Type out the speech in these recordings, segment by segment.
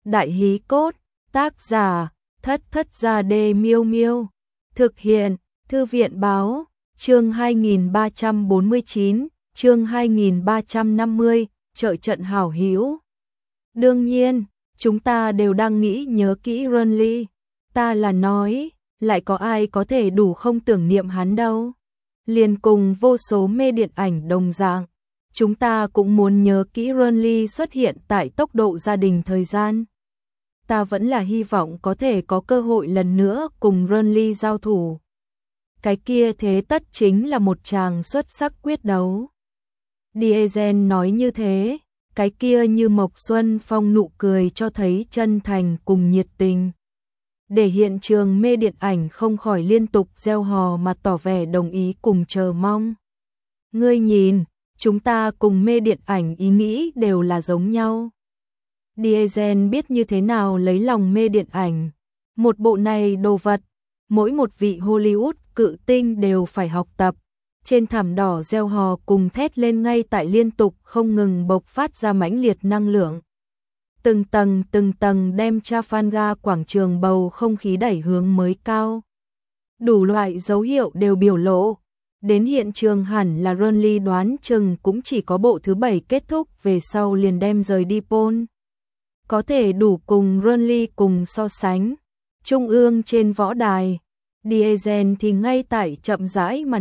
Đại hí cốt, tác giả, Thất Thất Gia Đê Miêu Miêu. Thực hiện, Thư viện báo, chương 2349, chương 2350, trợ trận hảo hữu. Đương nhiên, chúng ta đều đang nghĩ nhớ kỹ Renly. Ta là nói, lại có ai có thể đủ không tưởng niệm hắn đâu. Liền cùng vô số mê điện ảnh đồng dạng, chúng ta cũng muốn nhớ kỹ Renly xuất hiện tại tốc độ gia đình thời gian. Ta vẫn là hy vọng có thể có cơ hội lần nữa cùng Renly giao thủ. Cái kia thế tất chính là một chàng xuất sắc quyết đấu. Diesen nói như thế, cái kia như Mộc Xuân Phong nụ cười cho thấy chân thành cùng nhiệt tình. Để hiện trường mê điện ảnh không khỏi liên tục reo hò mà tỏ vẻ đồng ý cùng chờ mong. Ngươi nhìn, chúng ta cùng mê điện ảnh ý nghĩ đều là giống nhau. Diesen biết như thế nào lấy lòng mê điện ảnh. Một bộ này đồ vật, mỗi một vị Hollywood cự tinh đều phải học tập. Trên thảm đỏ reo hò cùng thét lên ngay tại liên tục không ngừng bộc phát ra mãnh liệt năng lượng. Từng tầng đem Trafalgar quảng trường bầu không khí đẩy hướng mới cao. Đủ loại dấu hiệu đều biểu lộ. Đến hiện trường hẳn là Renly đoán chừng cũng chỉ có bộ thứ 7 kết thúc về sau liền đem rời đi Pol. Có thể đủ cùng Renly cùng so sánh. Trung ương trên võ đài, Diesen thì ngay tại chậm rãi mà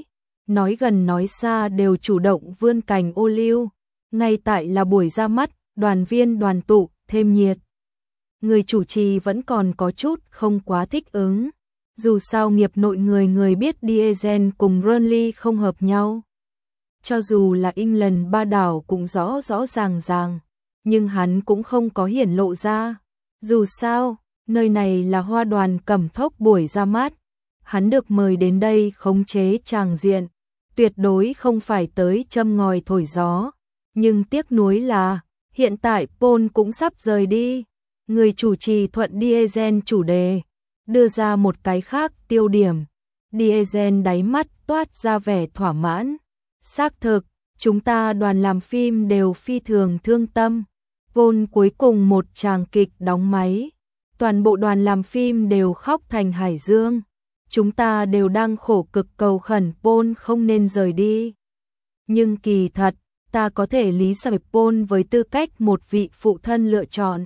nói gần nói xa đều chủ động vươn cành ô liu. Ngay tại là buổi ra mắt, đoàn viên đoàn tụ, thêm nhiệt. Người chủ trì vẫn còn có chút không quá thích ứng. Dù sao nghiệp nội người biết Diesen cùng Renly không hợp nhau. Cho dù là England ba đảo cũng rõ ràng, nhưng hắn cũng không có hiển lộ ra. Dù sao, nơi này là Hoa Đoàn Cẩm Thốc buổi ra mắt. Hắn được mời đến đây khống chế tràng diện, tuyệt đối không phải tới châm ngòi thổi gió. Nhưng tiếc nuối là, hiện tại Pol cũng sắp rời đi. Người chủ trì thuận Diesen chủ đề, đưa ra một cái khác tiêu điểm. Diesen đáy mắt toát ra vẻ thỏa mãn. Xác thực, chúng ta đoàn làm phim đều phi thường thương tâm. Pol cuối cùng một tràng kịch đóng máy. Toàn bộ đoàn làm phim đều khóc thành hải dương. Chúng ta đều đang khổ cực cầu khẩn Pol không nên rời đi. Nhưng kỳ thật, ta có thể lý giải Pol với tư cách một vị phụ thân lựa chọn.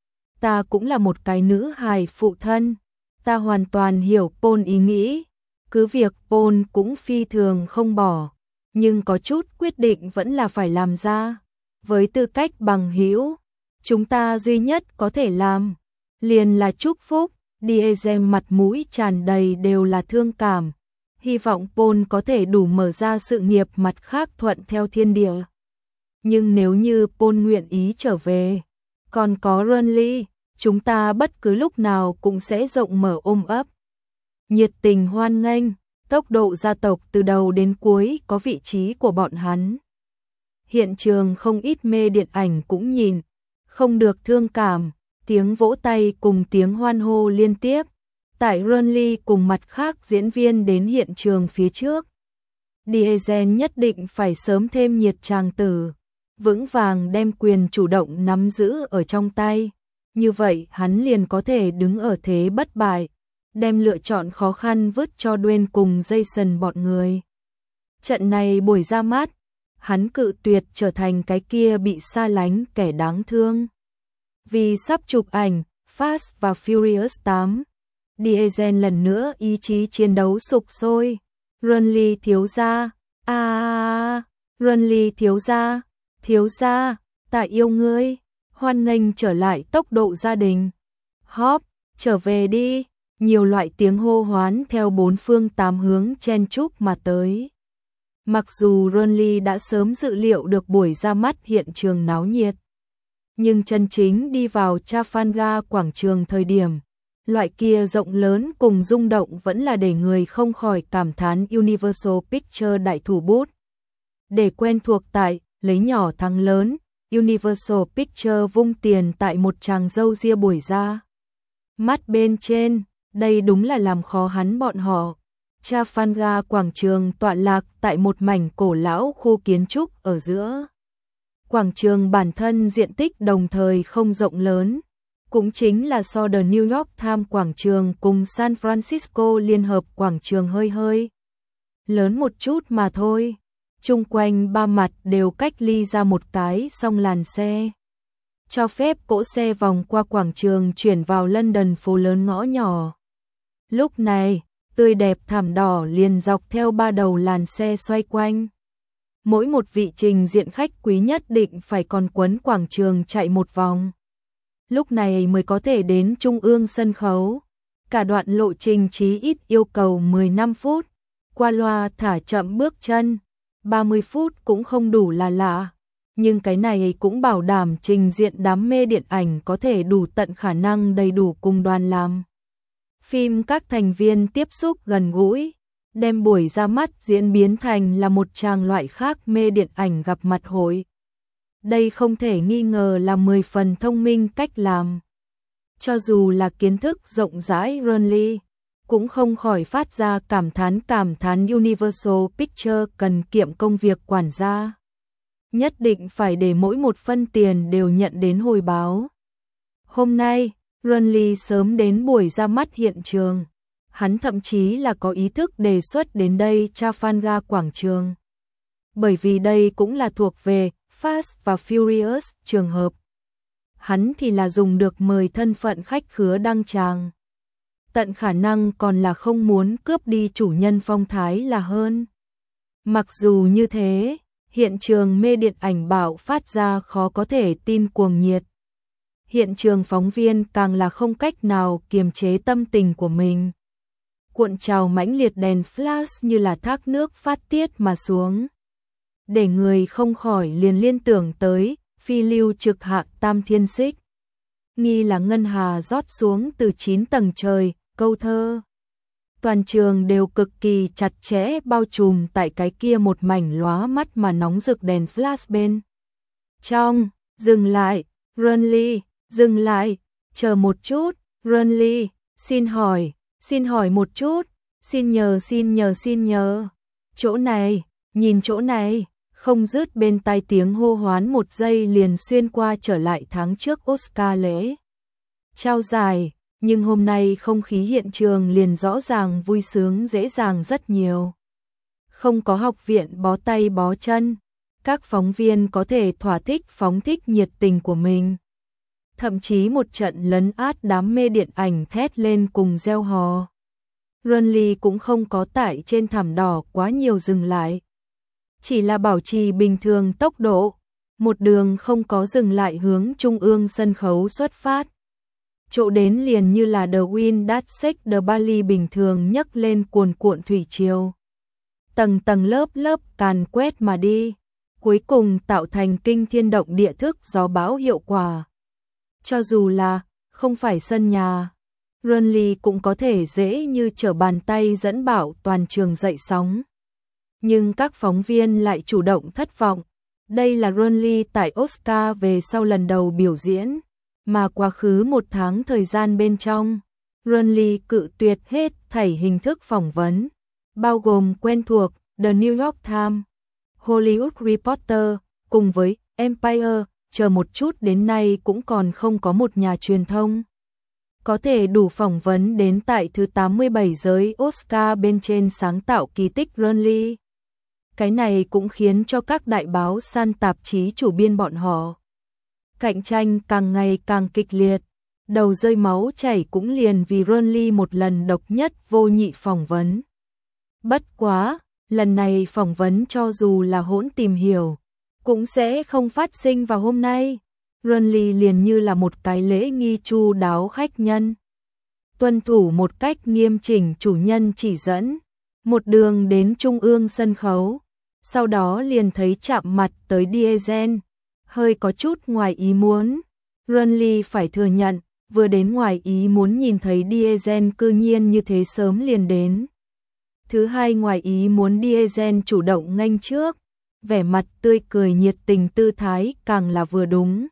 Ta cũng là một cái nữ hài phụ thân. Ta hoàn toàn hiểu Pol ý nghĩ. Cứ việc Pol cũng phi thường không bỏ. Nhưng có chút quyết định vẫn là phải làm ra. Với tư cách bằng hữu, chúng ta duy nhất có thể làm liền là chúc phúc. Diesen mặt mũi tràn đầy đều là thương cảm. Hy vọng Pol có thể đủ mở ra sự nghiệp mặt khác thuận theo thiên địa. Nhưng nếu như Pol nguyện ý trở về, còn có Renly, chúng ta bất cứ lúc nào cũng sẽ rộng mở ôm ấp. Nhiệt tình hoan nghênh, tốc độ gia tộc từ đầu đến cuối có vị trí của bọn hắn. Hiện trường không ít mê điện ảnh cũng nhìn, không được thương cảm. Tiếng vỗ tay cùng tiếng hoan hô liên tiếp. Tại Renly cùng mặt khác diễn viên đến hiện trường phía trước. Diesen nhất định phải sớm thêm nhiệt tràng tử. Vững vàng đem quyền chủ động nắm giữ ở trong tay. Như vậy hắn liền có thể đứng ở thế bất bại. Đem lựa chọn khó khăn vứt cho Dwayne cùng Jason bọn người. Trận này buổi ra mắt, hắn cự tuyệt trở thành cái kia bị xa lánh kẻ đáng thương. Vì sắp chụp ảnh Fast và Furious 8, Diesen lần nữa ý chí chiến đấu sục sôi. Renly thiếu gia, Renly thiếu gia, ta yêu ngươi, hoan nghênh trở lại tốc độ gia đình. Hop, trở về đi, nhiều loại tiếng hô hoán theo bốn phương tám hướng chen chúc mà tới. Mặc dù Renly đã sớm dự liệu được buổi ra mắt hiện trường náo nhiệt, nhưng chân chính đi vào Trafalgar quảng trường thời điểm, loại kia rộng lớn cùng rung động vẫn là để người không khỏi cảm thán Universal Pictures đại thủ bút. Để quen thuộc tại, lấy nhỏ thắng lớn, Universal Pictures vung tiền tại một tràng râu ria buổi ra mắt bên trên, đây đúng là làm khó hắn bọn họ. Trafalgar quảng trường tọa lạc tại một mảnh cổ lão khu kiến trúc ở giữa. Quảng trường bản thân diện tích đồng thời không rộng lớn, cũng chính là so The New York Times quảng trường cùng San Francisco Liên hợp quảng trường hơi lớn một chút mà thôi. Chung quanh ba mặt đều cách ly ra một cái song làn xe, cho phép cỗ xe vòng qua quảng trường chuyển vào London phố lớn ngõ nhỏ. Lúc này, tươi đẹp thảm đỏ liền dọc theo ba đầu làn xe xoay quanh. Mỗi một vị trình diện khách quý nhất định phải còn quấn quảng trường chạy một vòng. Lúc này mới có thể đến trung ương sân khấu. Cả đoạn lộ trình chí ít yêu cầu 15 phút. Qua loa thả chậm bước chân, 30 phút cũng không đủ là lạ. Nhưng cái này cũng bảo đảm trình diện đam mê điện ảnh có thể đủ tận khả năng đầy đủ cùng đoàn làm phim các thành viên tiếp xúc gần gũi, đem buổi ra mắt diễn biến thành là một tràng loại khác mê điện ảnh gặp mặt hội. Đây không thể nghi ngờ là 10 phần thông minh cách làm. Cho dù là kiến thức rộng rãi Ronly, cũng không khỏi phát ra cảm thán Universal Pictures cần kiệm công việc quản gia. Nhất định phải để mỗi một phân tiền đều nhận đến hồi báo. Hôm nay, Ronly sớm đến buổi ra mắt hiện trường. Hắn thậm chí là có ý thức đề xuất đến đây Trafalgar quảng trường. Bởi vì đây cũng là thuộc về Fast và Furious trường hợp. Hắn thì là dùng được mời thân phận khách khứa đăng tràng. Tận khả năng còn là không muốn cướp đi chủ nhân phong thái là hơn. Mặc dù như thế, hiện trường mê điện ảnh bạo phát ra khó có thể tin cuồng nhiệt. Hiện trường phóng viên càng là không cách nào kiềm chế tâm tình của mình. Cuộn trào mãnh liệt đèn flash như là thác nước phát tiết mà xuống. Để người không khỏi liền liên tưởng tới phi lưu trực hạ tam thiên xích. Nghi là ngân hà rót xuống từ 9 tầng trời, câu thơ. Toàn trường đều cực kỳ chặt chẽ bao trùm tại cái kia một mảnh lóa mắt mà nóng rực đèn flash bên trong. Dừng lại, Ronly, dừng lại, chờ một chút, Ronly, xin hỏi một chút, xin nhờ. Chỗ này, nhìn chỗ này, không dứt bên tai tiếng hô hoán một giây liền xuyên qua trở lại tháng trước Oscar lễ trao giải, nhưng hôm nay không khí hiện trường liền rõ ràng vui sướng dễ dàng rất nhiều. Không có học viện bó tay bó chân, các phóng viên có thể thỏa thích phóng thích nhiệt tình của mình. Thậm chí một trận lấn át đám mê điện ảnh thét lên cùng reo hò. Ronly cũng không có tại trên thảm đỏ quá nhiều dừng lại. Chỉ là bảo trì bình thường tốc độ, một đường không có dừng lại hướng trung ương sân khấu xuất phát. Chỗ đến liền như là The Wind That Shakes the Bali bình thường nhấc lên cuồn cuộn thủy triều. Tầng tầng lớp càn quét mà đi, cuối cùng tạo thành kinh thiên động địa thức gió bão hiệu quả. Cho dù là không phải sân nhà, Ronly cũng có thể dễ như trở bàn tay dẫn bảo toàn trường dậy sóng. Nhưng các phóng viên lại chủ động thất vọng. Đây là Ronly tại Oscar về sau lần đầu biểu diễn, mà quá khứ một tháng thời gian bên trong, Ronly cự tuyệt hết thảy hình thức phỏng vấn, bao gồm quen thuộc The New York Times, Hollywood Reporter, cùng với Empire, chờ một chút đến nay cũng còn không có một nhà truyền thông có thể đủ phỏng vấn đến tại thứ 87 giới Oscar bên trên sáng tạo kỳ tích Ronly. Cái này cũng khiến cho các đại báo san tạp chí chủ biên bọn họ cạnh tranh càng ngày càng kịch liệt, đầu rơi máu chảy cũng liền vì Ronly một lần độc nhất vô nhị phỏng vấn. Bất quá, lần này phỏng vấn cho dù là hỗn tìm hiểu, cũng sẽ không phát sinh vào hôm nay. Ronly liền như là một cái lễ nghi chu đáo khách nhân, tuân thủ một cách nghiêm chỉnh chủ nhân chỉ dẫn, một đường đến trung ương sân khấu, sau đó liền thấy chạm mặt tới Diesel, hơi có chút ngoài ý muốn. Ronly phải thừa nhận, vừa đến ngoài ý muốn nhìn thấy Diesel cư nhiên như thế sớm liền đến. Thứ hai ngoài ý muốn Diesel chủ động nghênh trước, vẻ mặt tươi cười nhiệt tình tư thái càng là vừa đúng.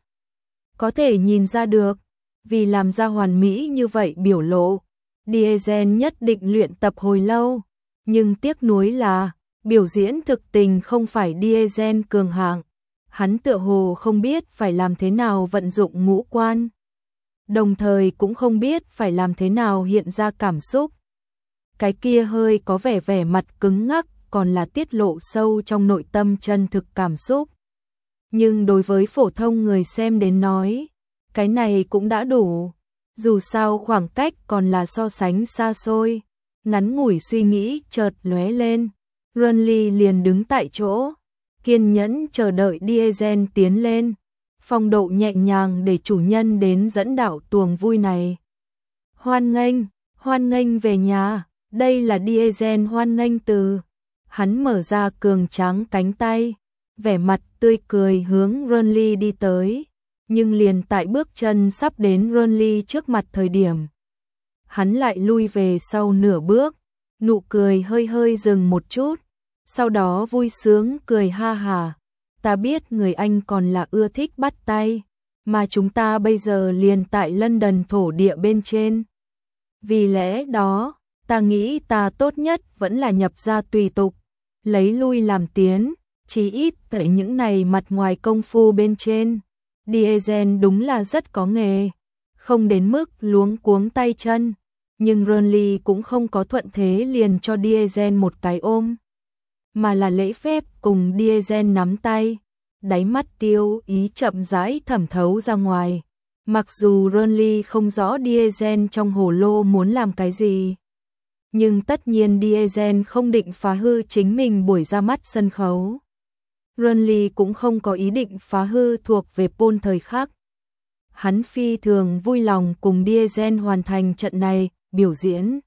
Có thể nhìn ra được, vì làm ra hoàn mỹ như vậy biểu lộ, Diesel nhất định luyện tập hồi lâu, nhưng tiếc nuối là, biểu diễn thực tình không phải Diesel cường hạng, hắn tựa hồ không biết phải làm thế nào vận dụng ngũ quan. đồng thời cũng không biết phải làm thế nào hiện ra cảm xúc. Cái kia hơi có vẻ mặt cứng ngắc, còn là tiết lộ sâu trong nội tâm chân thực cảm xúc. Nhưng đối với phổ thông người xem đến nói, cái này cũng đã đủ. Dù sao khoảng cách còn là so sánh xa xôi. Ngắn ngủi suy nghĩ chợt lóe lên, Renly liền đứng tại chỗ, kiên nhẫn chờ đợi Diesel tiến lên. Phong độ nhẹ nhàng để chủ nhân đến dẫn đạo tuồng vui này. Hoan nghênh về nhà, đây là Diesel hoan nghênh từ. Hắn mở ra cường tráng cánh tay, vẻ mặt tươi cười hướng Renly đi tới, nhưng liền tại bước chân sắp đến Renly trước mặt thời điểm, hắn lại lui về sau nửa bước, nụ cười hơi dừng một chút, sau đó vui sướng cười ha hà. Ta biết người anh còn là ưa thích bắt tay, mà chúng ta bây giờ liền tại London thổ địa bên trên. Vì lẽ đó, ta nghĩ ta tốt nhất vẫn là nhập ra tùy tục, lấy lui làm tiến, chí ít tại những này mặt ngoài công phu bên trên. Diesel đúng là rất có nghề, không đến mức luống cuống tay chân, nhưng Renly cũng không có thuận thế liền cho Diesel một cái ôm, mà là lễ phép cùng Diesel nắm tay, đáy mắt tiêu ý chậm rãi thẩm thấu ra ngoài. Mặc dù Renly không rõ Diesel trong hồ lô muốn làm cái gì, nhưng tất nhiên Diesel không định phá hư chính mình buổi ra mắt sân khấu. Renly cũng không có ý định phá hư thuộc về Paul thời khắc. Hắn phi thường vui lòng cùng Diesel hoàn thành trận này, biểu diễn.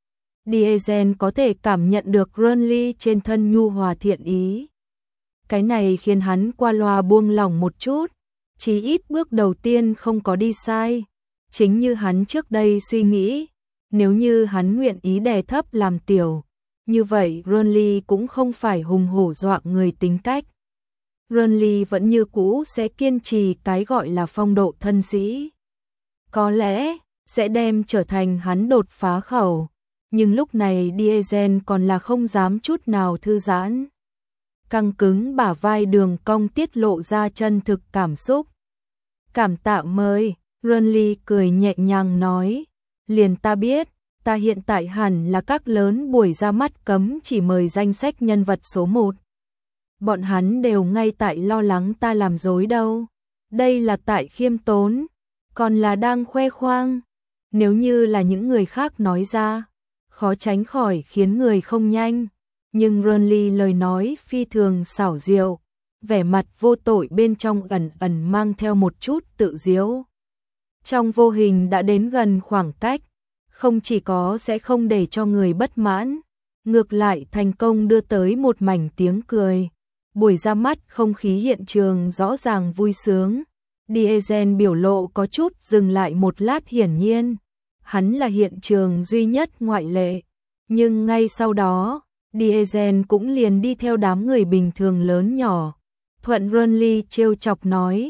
Diesel có thể cảm nhận được Renly trên thân nhu hòa thiện ý. Cái này khiến hắn qua loa buông lỏng một chút, chí ít bước đầu tiên không có đi sai. Chính như hắn trước đây suy nghĩ, nếu như hắn nguyện ý đè thấp làm tiểu, như vậy Renly cũng không phải hùng hổ dọa người tính cách. Renly vẫn như cũ sẽ kiên trì cái gọi là phong độ thân sĩ. Có lẽ sẽ đem trở thành hắn đột phá khẩu, nhưng lúc này Diesel còn là không dám chút nào thư giãn. Căng cứng bả vai đường cong tiết lộ ra chân thực cảm xúc. Cảm tạ mời, Renly cười nhẹ nhàng nói, liền ta biết, ta hiện tại hẳn là các lớn buổi ra mắt cấm chỉ mời danh sách nhân vật số 1. Bọn hắn đều ngay tại lo lắng ta làm dối đâu. Đây là tại khiêm tốn, còn là đang khoe khoang. Nếu như là những người khác nói ra, khó tránh khỏi khiến người không nhanh. Nhưng Renly lời nói phi thường xảo diệu, vẻ mặt vô tội bên trong ẩn ẩn mang theo một chút tự giễu. Trong vô hình đã đến gần khoảng cách, không chỉ có sẽ không để cho người bất mãn, ngược lại thành công đưa tới một mảnh tiếng cười. Buổi ra mắt không khí hiện trường rõ ràng vui sướng. Diesel biểu lộ có chút dừng lại một lát, hiển nhiên hắn là hiện trường duy nhất ngoại lệ. Nhưng ngay sau đó, Diesel cũng liền đi theo đám người bình thường lớn nhỏ. Thuận Renly trêu chọc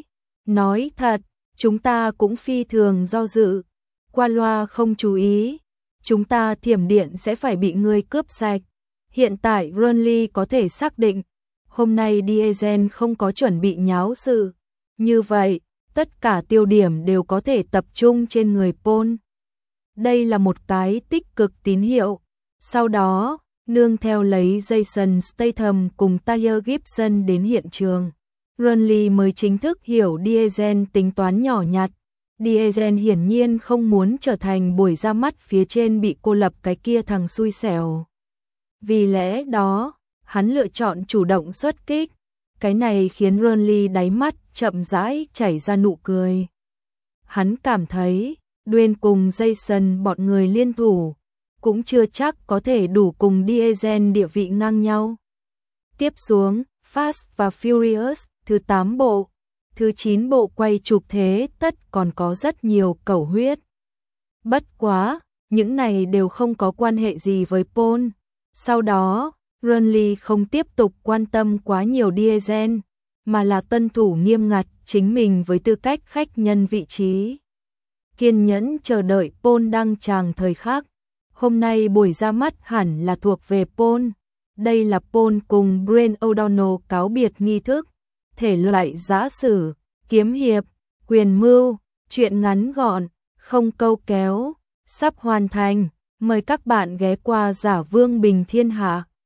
nói thật, chúng ta cũng phi thường do dự, qua loa không chú ý, chúng ta thiểm điện sẽ phải bị người cướp sạch. Hiện tại Renly có thể xác định, hôm nay Diesel không có chuẩn bị nháo sự. Như vậy, tất cả tiêu điểm đều có thể tập trung trên người Paul. Đây là một cái tích cực tín hiệu. Sau đó, nương theo lấy Jason Statham cùng Tyrese Gibson đến hiện trường, Renly mới chính thức hiểu Diesel tính toán nhỏ nhặt. Diesel hiển nhiên không muốn trở thành buổi ra mắt phía trên bị cô lập cái kia thằng xui xẻo. Vì lẽ đó, hắn lựa chọn chủ động xuất kích. Cái này khiến Renly đáy mắt chậm rãi chảy ra nụ cười. Hắn cảm thấy, Dwayne cùng Jason bọn người liên thủ, cũng chưa chắc có thể đủ cùng Diesel địa vị ngang nhau. Tiếp xuống, Fast và Furious, thứ 8 bộ, thứ 9 bộ quay chụp thế tất còn có rất nhiều cẩu huyết. Bất quá, những này đều không có quan hệ gì với Paul. Sau đó, Renly không tiếp tục quan tâm quá nhiều Diesel, mà là tuân thủ nghiêm ngặt chính mình với tư cách khách nhân vị trí. Kiên nhẫn chờ đợi Paul đăng tràng thời khắc. Hôm nay buổi ra mắt hẳn là thuộc về Paul. Đây là Paul cùng Brian O'Donnell cáo biệt nghi thức. Thể loại giã sử, kiếm hiệp, quyền mưu, truyện ngắn gọn, không câu kéo, sắp hoàn thành. Mời các bạn ghé qua Giả Vương Bình Thiên Hạ.